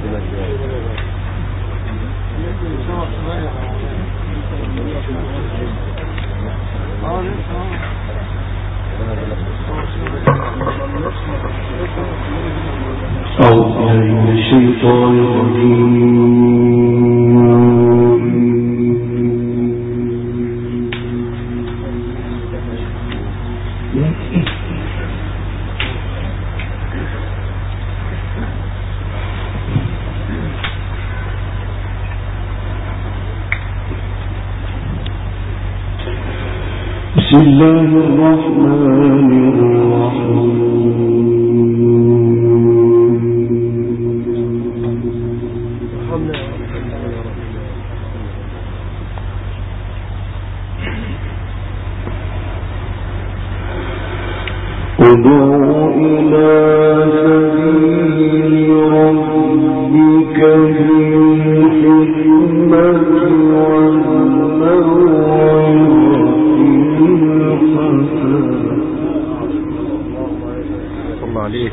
بسم الله الرحمن الرحيم ادع إلى سبيل ربك بالحكمة عليك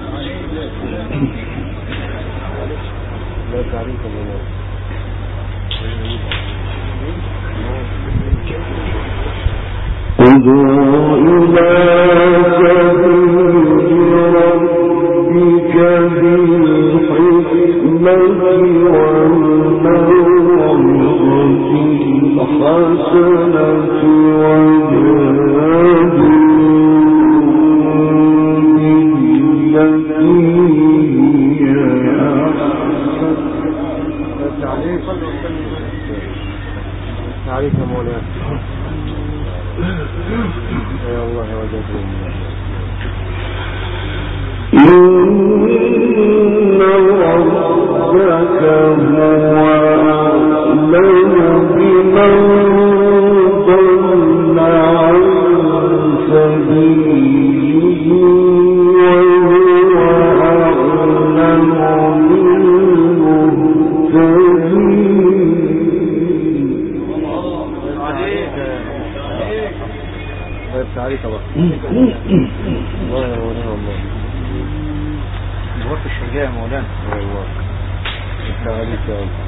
لا تعريف ولا ادع إلى سبيل ربك بالحكمة والموعظة الحسنة عليك مولانا يا الله وجزاكم إن ربك هو أعلم بمن ضل عن سبيله وهو أعلم عليك الله الله يا مولانا الله الوقت الشجاع مولانا والله انت عليك يا الله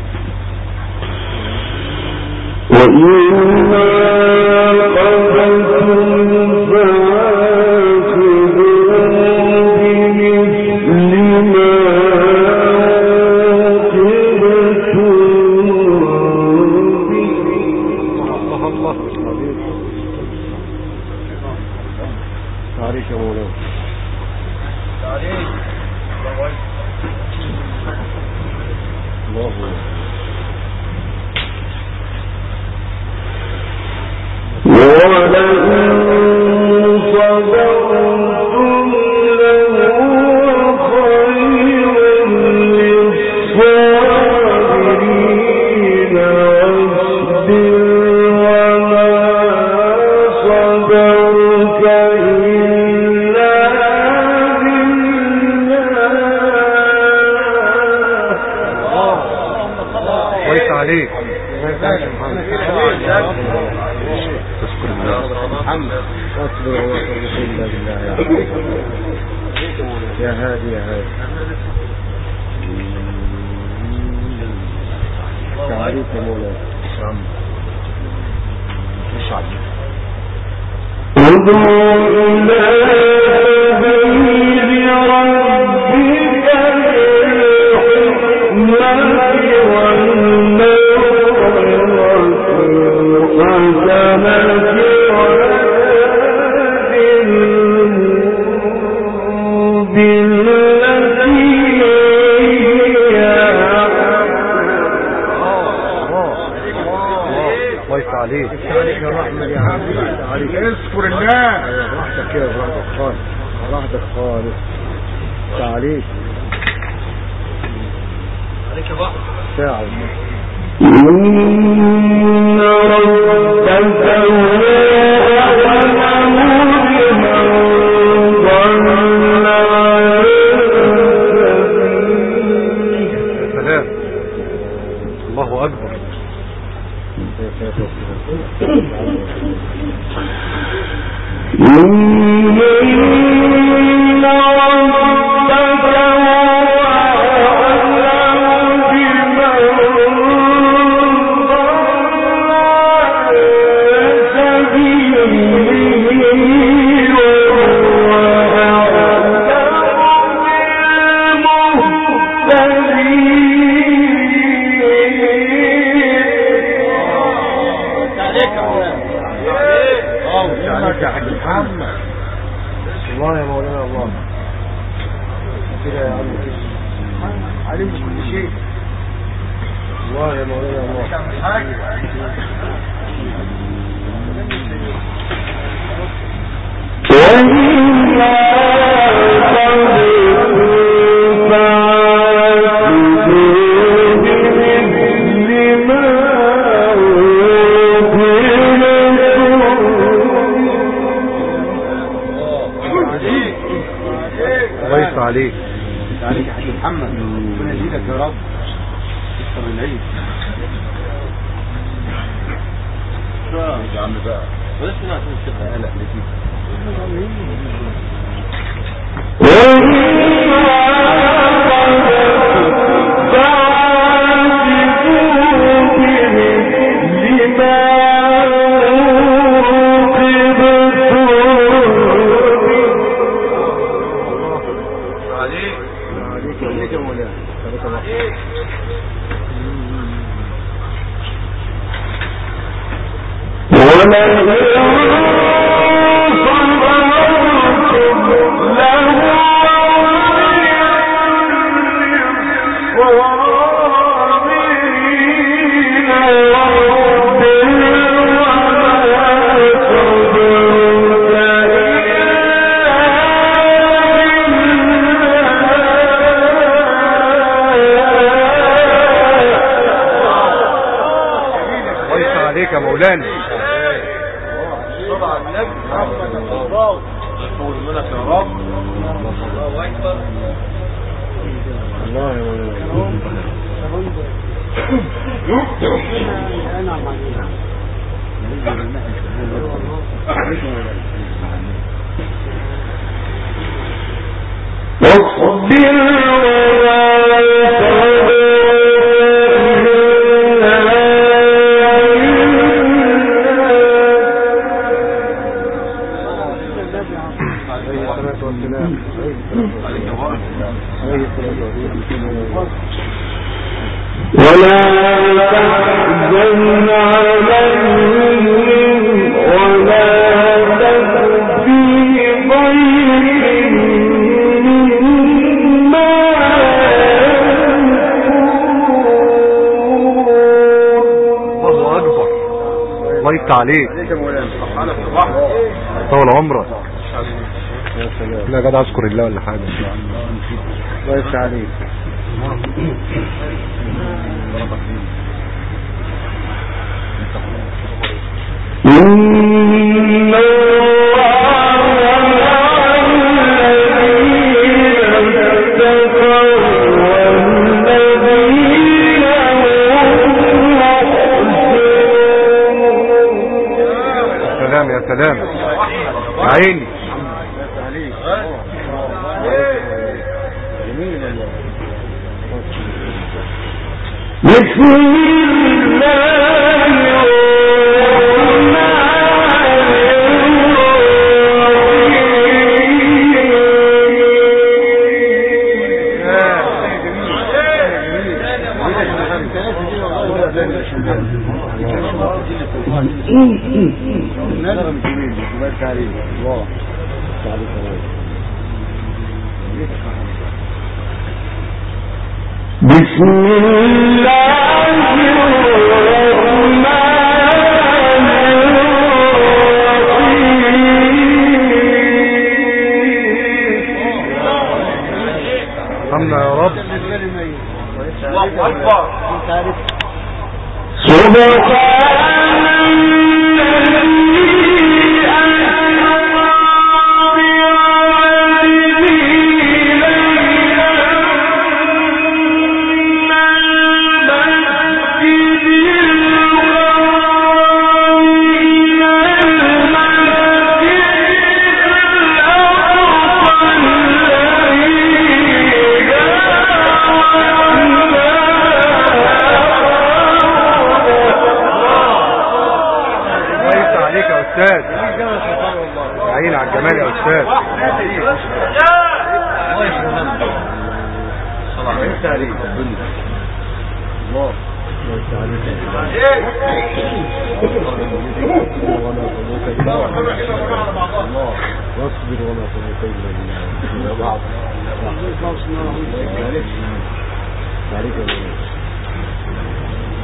وإما قبلتم فآخذوا بمثل ما عوقبتم به الله عليك يا مولانا الله ولئن صبرتم لهو خير للصابرين واصبر وما صبرك إلا بالله. كويس عليك تشكر الله محمد اصبر وتوكل الا بالله يا هادي يا هادي تعريف مولانا ايش عليك ادع إلى سبيل ربك بالحكمة عليك يا رحمة يا عبد عليك اذكر الله براحتك كده براحتك خالص براحتك خالص عليك عليك يا بحر ساعة إن ربك سلام الله أكبر إن ربك الله يا مولانا الله عليك عليك يا حاج محمد ربنا يزيدك يا رب تكسر العيد يا عم بقى بس ما تنسى قلق لكي يا مولانا صلى على النبي محمد الله يطول منك يا رب الله اكبر الله يا ولا تحزن عليهم ولا تك في ضيق مما الله أكبر الله يفتح عليك طول عمرك لا قاعد أذكر الله ولا حاجة الله يفتح عليك سلام يا سلام عيني بسم الله بسم الله الرحمن الرحيم رحمنا يا رب الله أكبر عين على الجمال يا استاذ واصبر وما قوة الا بالله بعض عليك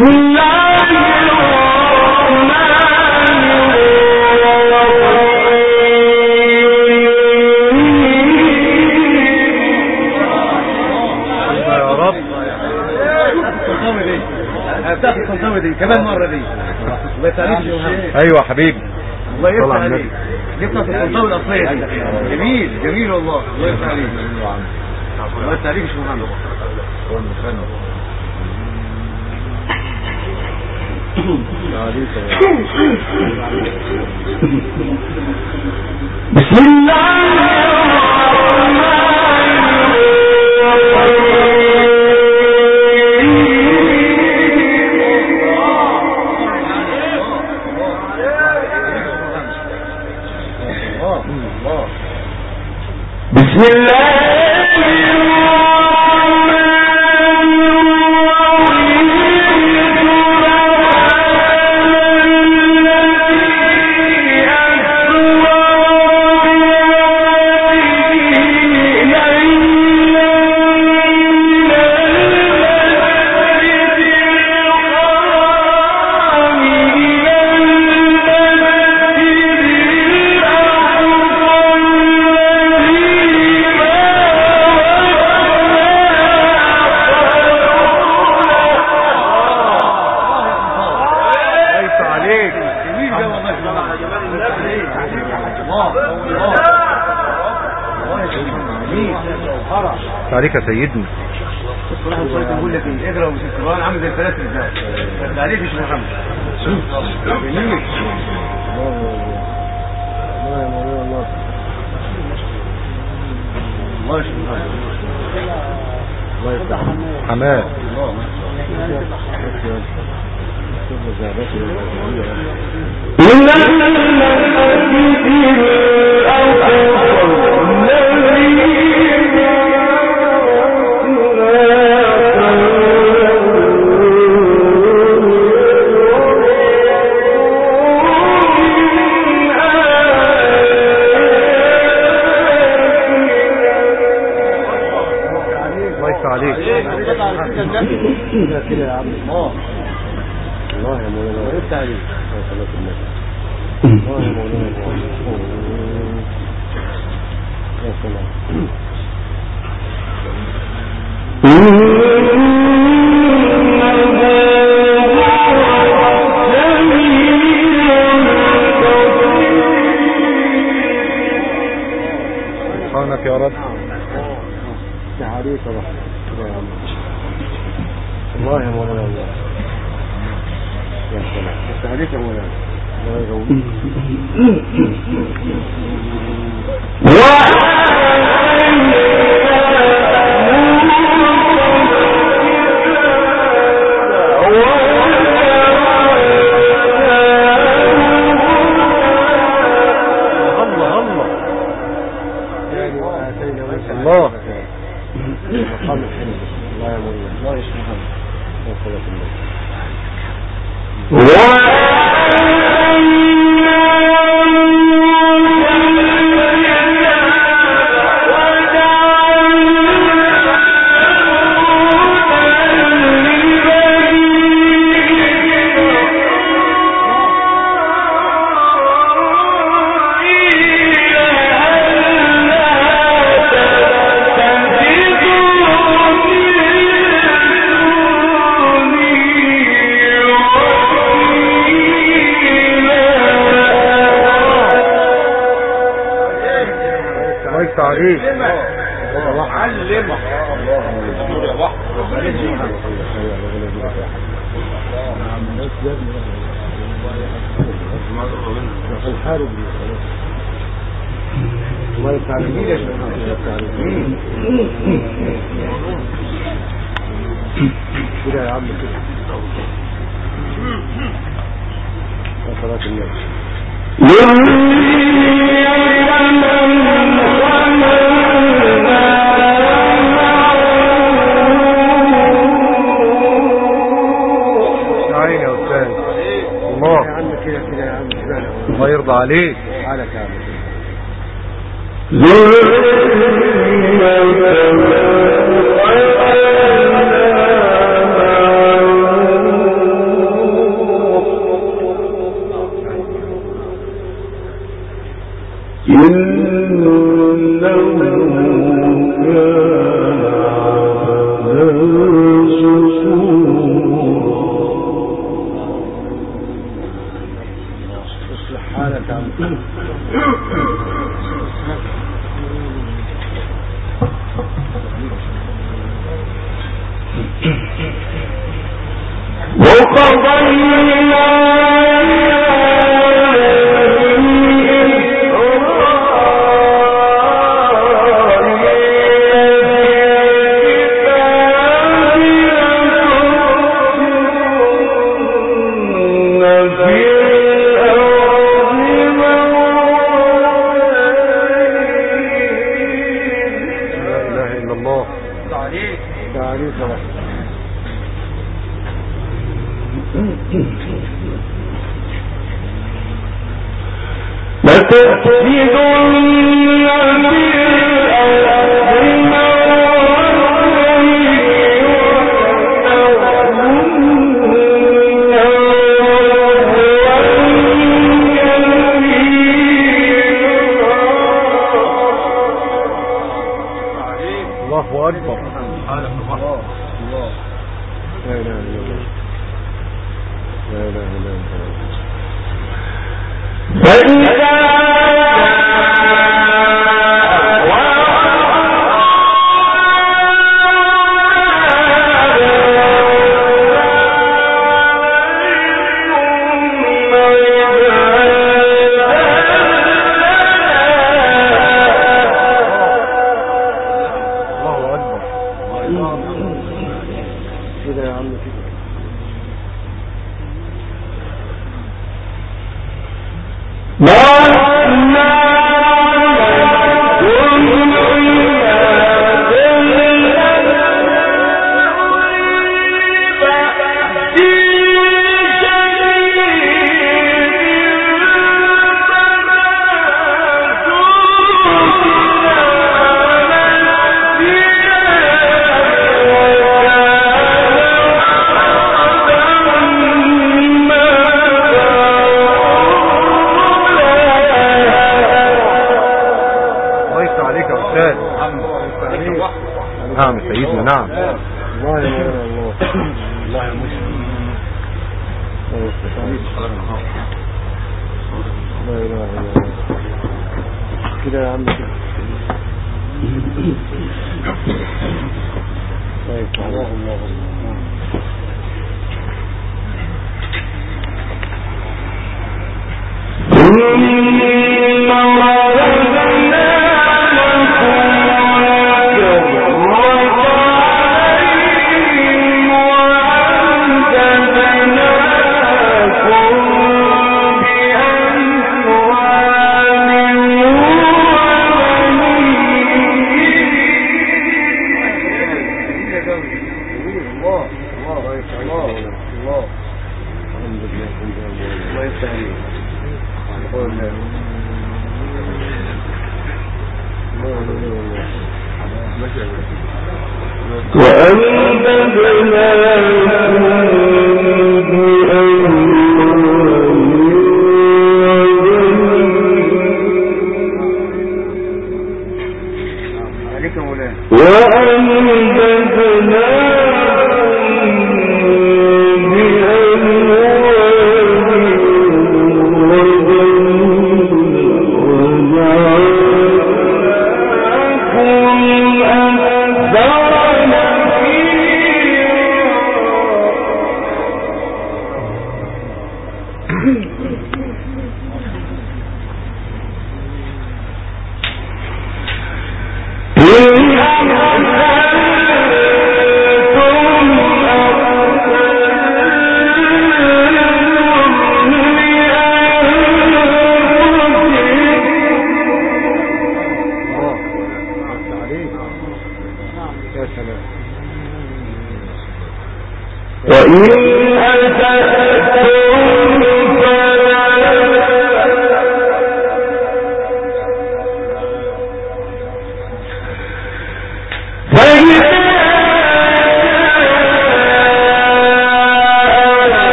كمان مرة دي الله يسعدك يا محمد. ايوه حبيبي الله يفتح عليك. جبنا في الصنطاوي الاصليه دي. جميل جميل والله الله يفتح عليك. الله يفتح عليك يا محمد. بسم الله الرحمن الرحيم. بسم الله عليك يا سيدنا. الصراحه مش بقول لك ايه اقرا ومش القران عامل زي الفلاسفه ازاي. ده عليك يا شيخ محمد. جميل. الله يا شيخ محمد. الله يفتح حماد. كده يا عم. الله يا مولانا وقفت عليك يا صلاة النبي. الله يا مولانا يا سلام. سبحانك يا رب. تعاليك يا عم. الله يا مولانا الله يا سلام. بس عليك يا مولانا الله يقويك. الله مقام الحلم. الله يا مولانا الله يشفيك يا صلاة الله. عليك الله علمك الله يا بحر الحارب الله يفتح عليك يا كده يا عم كده يا صلاة النبي. الله يرضى عليك. على كامل نعم سيدنا نعم. الله يا الله الله يا مسلم. لا اله الا الله. كده يا عم كده. طيب الله الله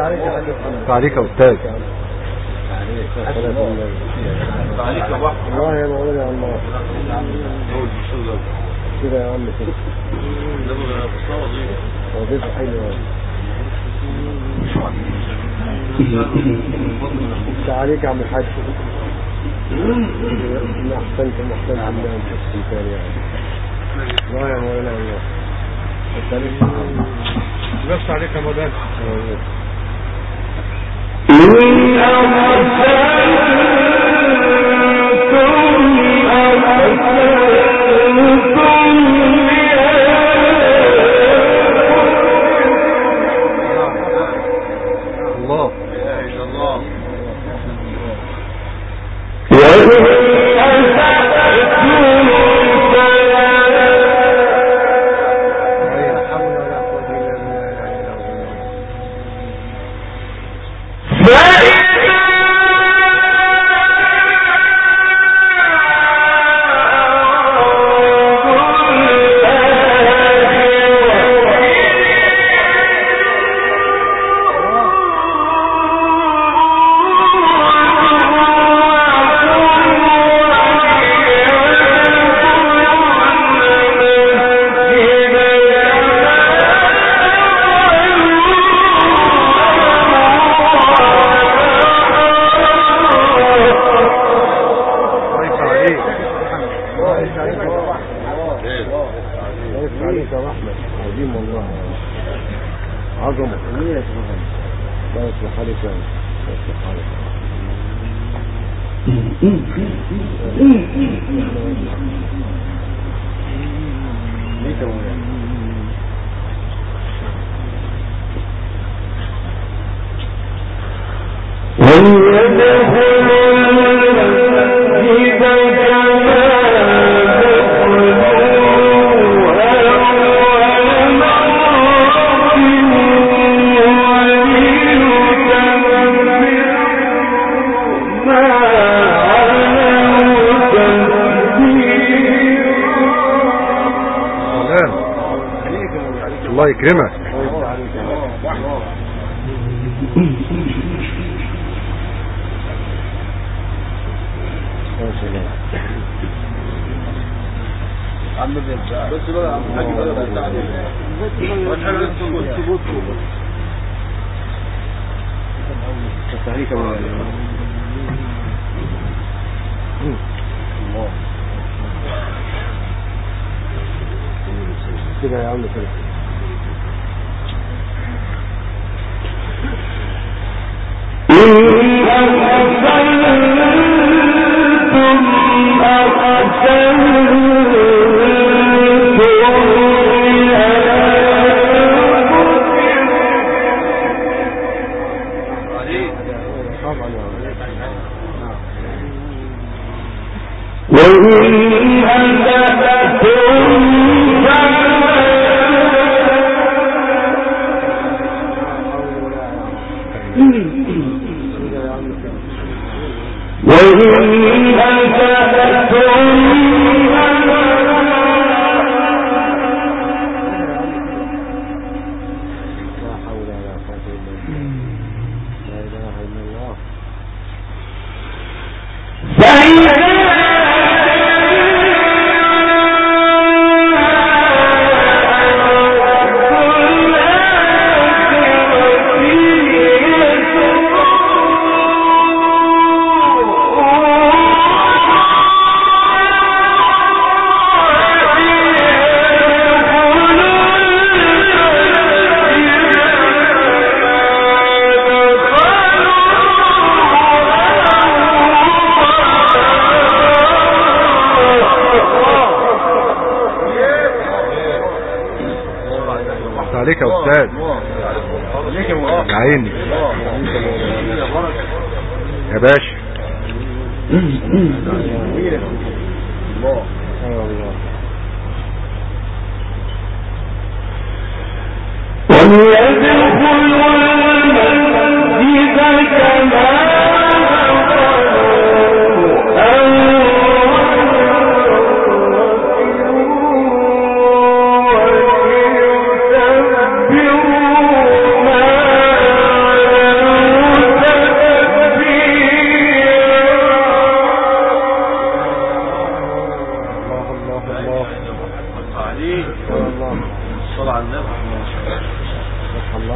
عليك يا استاذ. عليك يا واحد. الله يا مولانا يا الله كده يا عم كده وظيفة حلوة. عليك يا عم الحاج. احسنتم الله انفسكم ثاني يعني. الله يا مولانا الله بس عليك يا مولانا. الله يكرمك. عم بس بقى حاجه بقى تعالى كده يا عم كده. عليك يا استاذ. يا عيني يا باشا.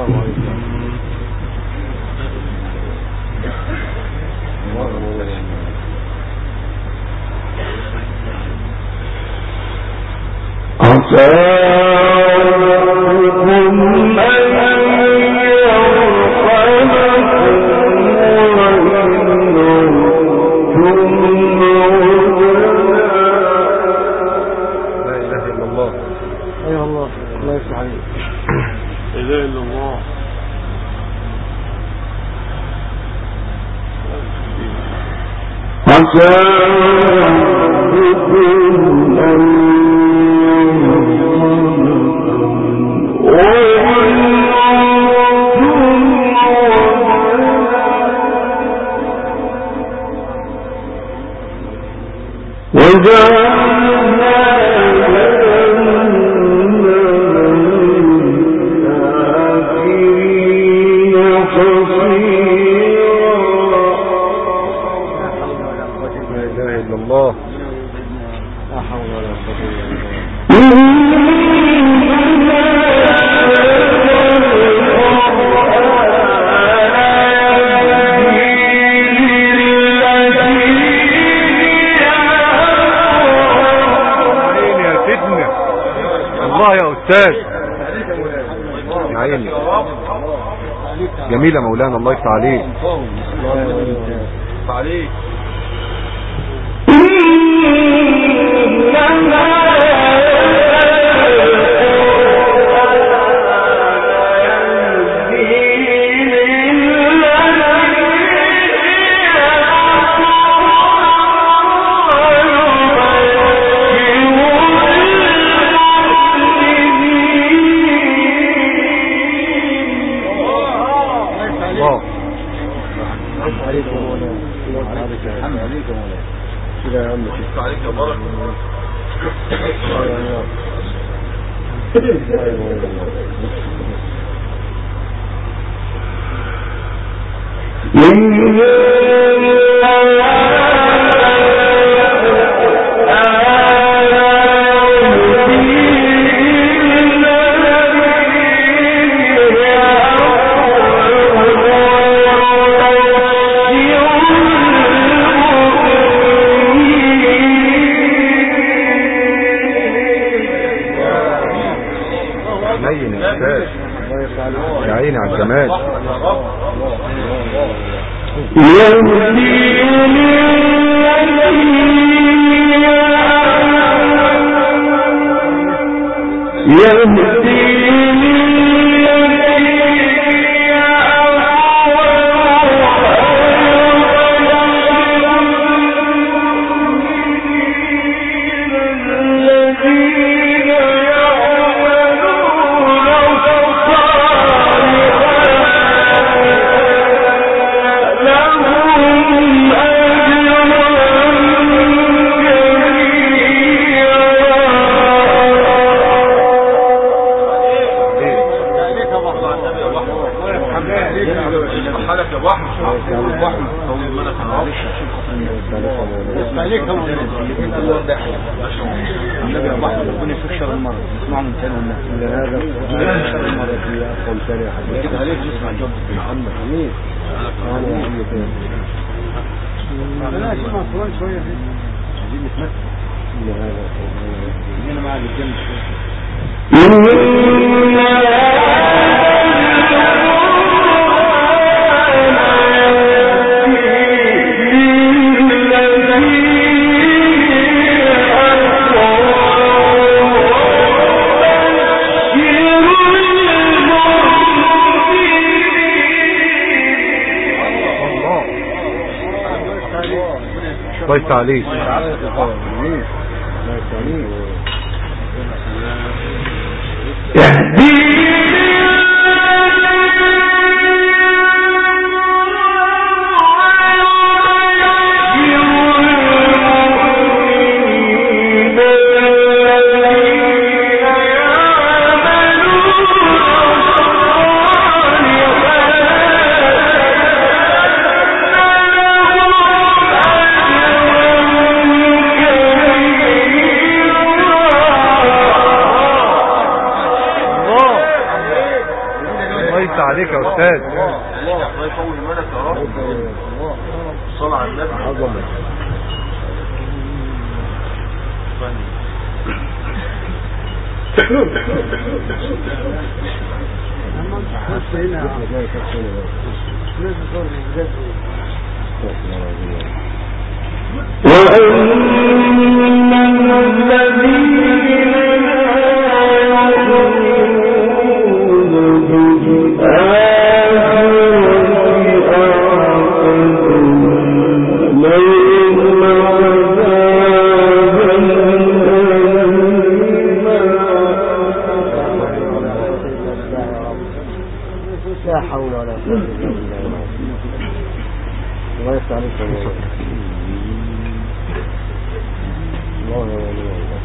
جميلة مولانا، الله يفتح عليك. يا عيني على الجمال. الله عليك. الله الله يفتح عليك يا استاذ. الله يقوي ايمانك يا رب. الصلاة على النبي عظمة. لا حول ولا قوة إلا بالله. الله يفتح عليك يا الله. الله يا ولي الله.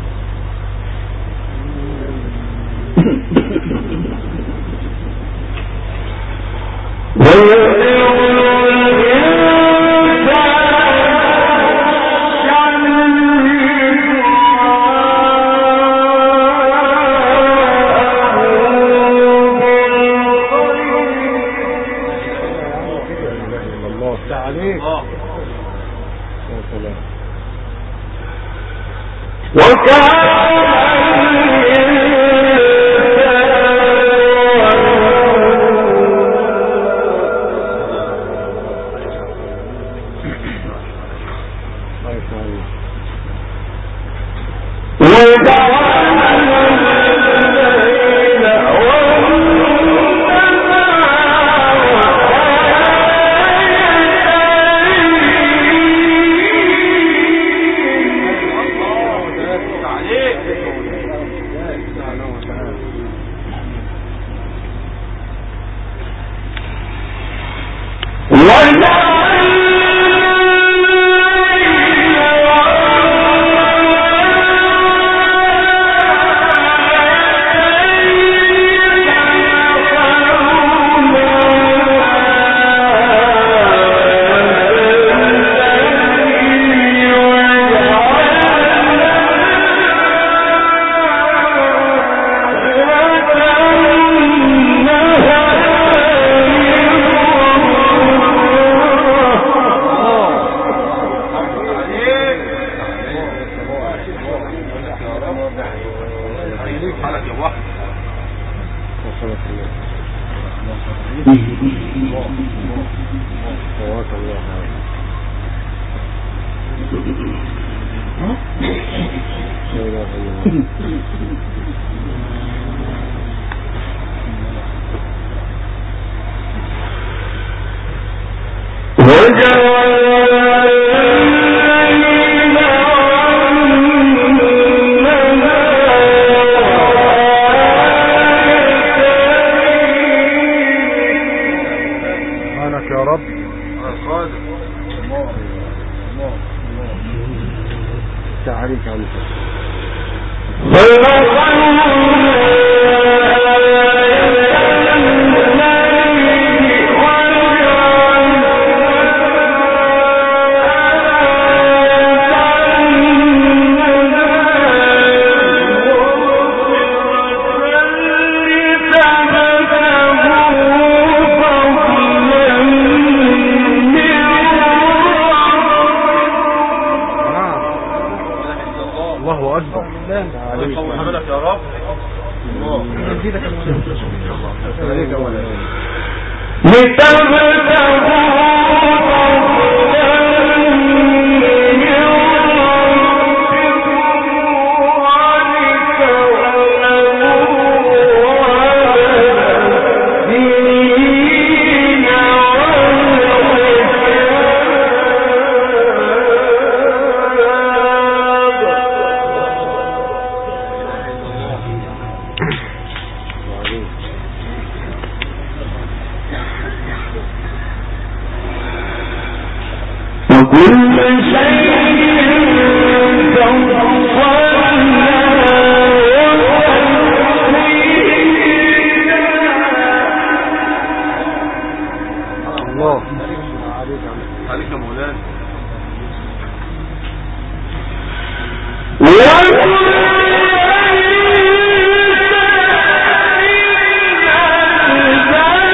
الله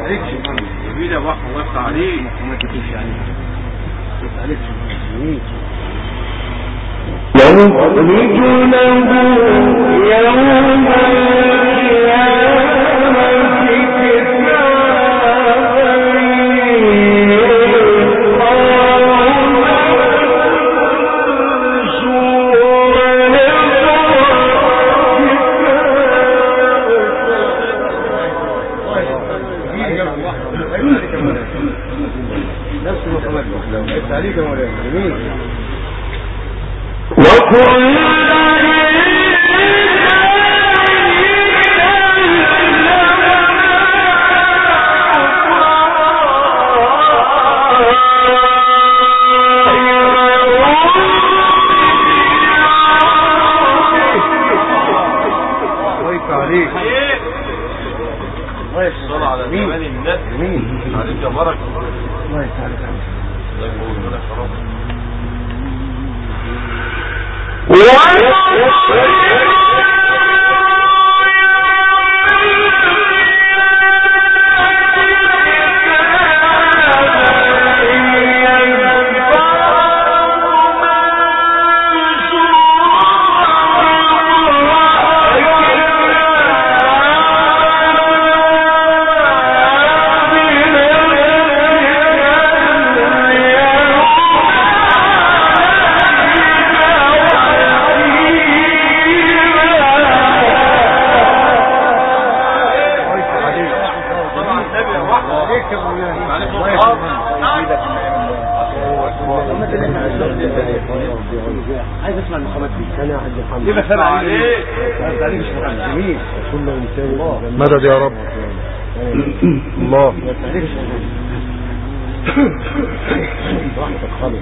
جميل يا ابو احمد، الله يفتح عليك. ما تكفيش يعني. عليك جميل. يخرج له يوم عليك يا مولانا. جميل. عايز اسمع المقامات دي. انا عندي الحمد ليه بسمع عليك؟ عليك جميل. كل انسان مدد يا رب. الله راحتك خالص.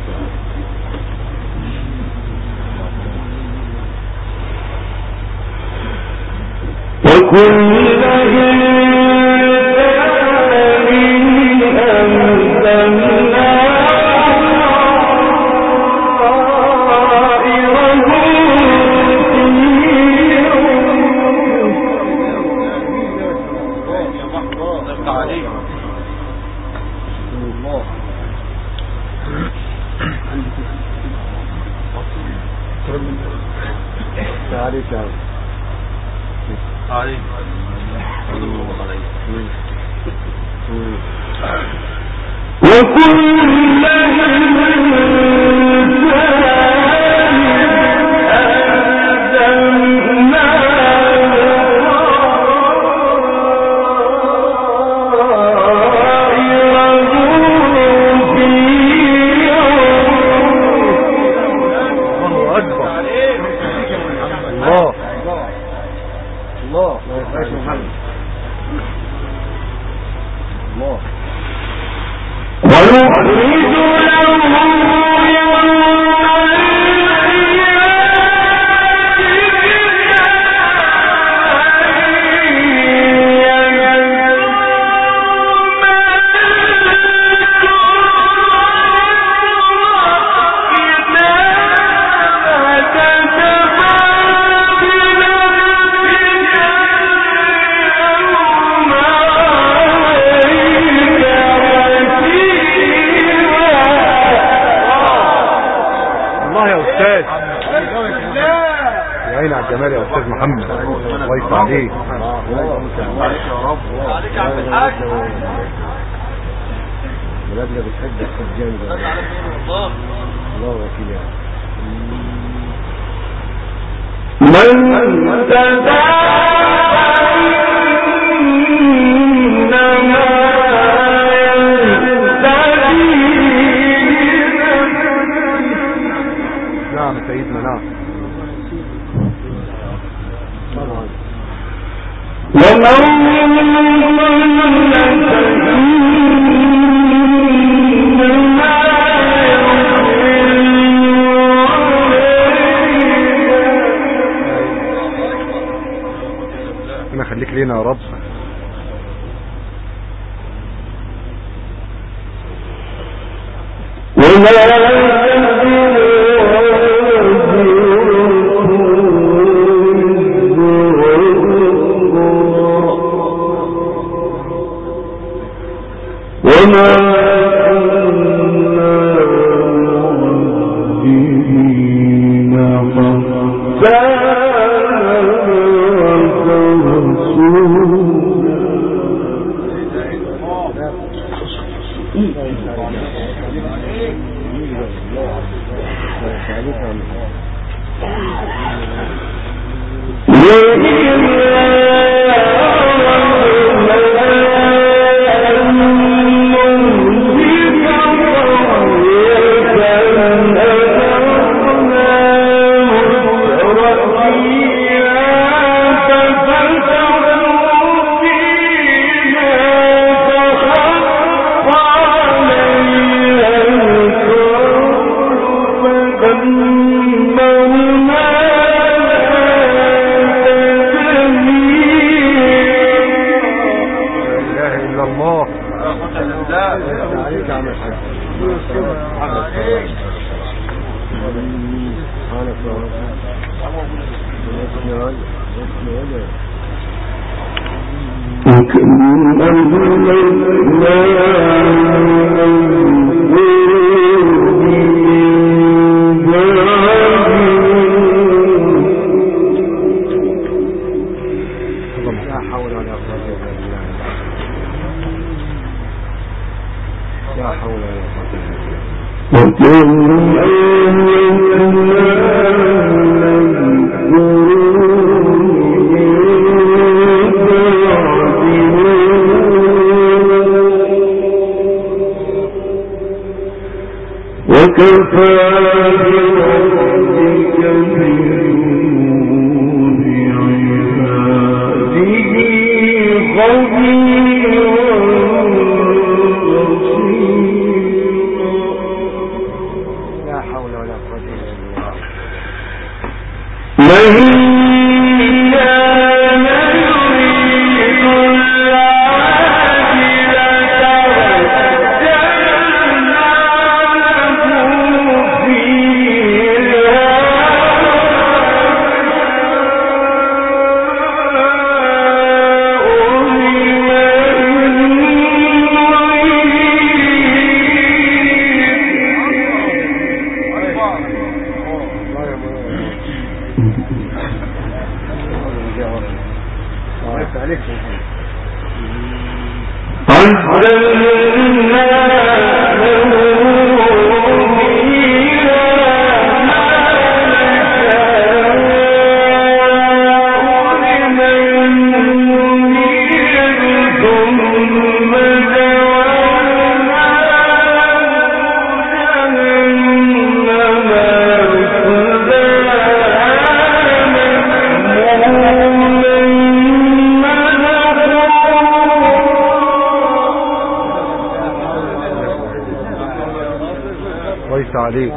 عليك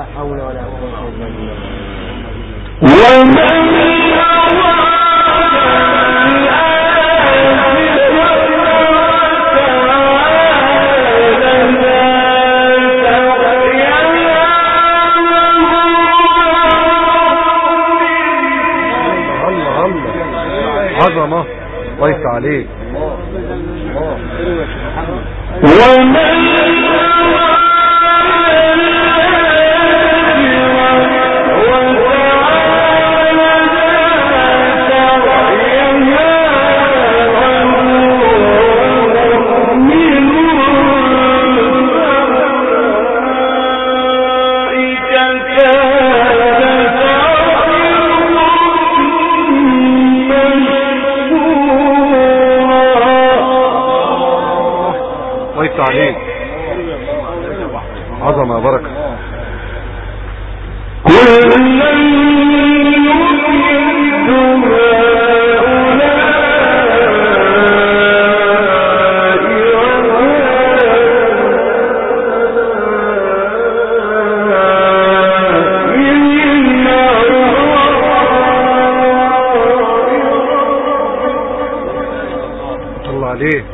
عظمة ويس عليك عليك عظمة بركة الله عليك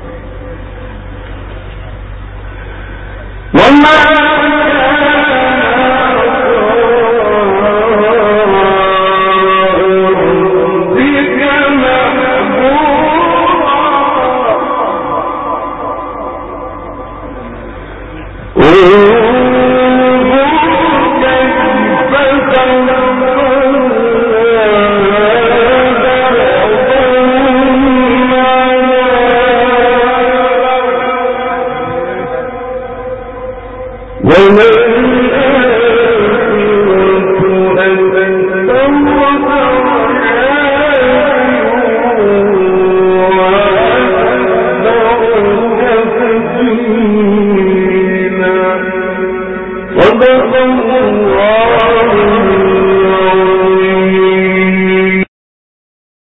صدق الله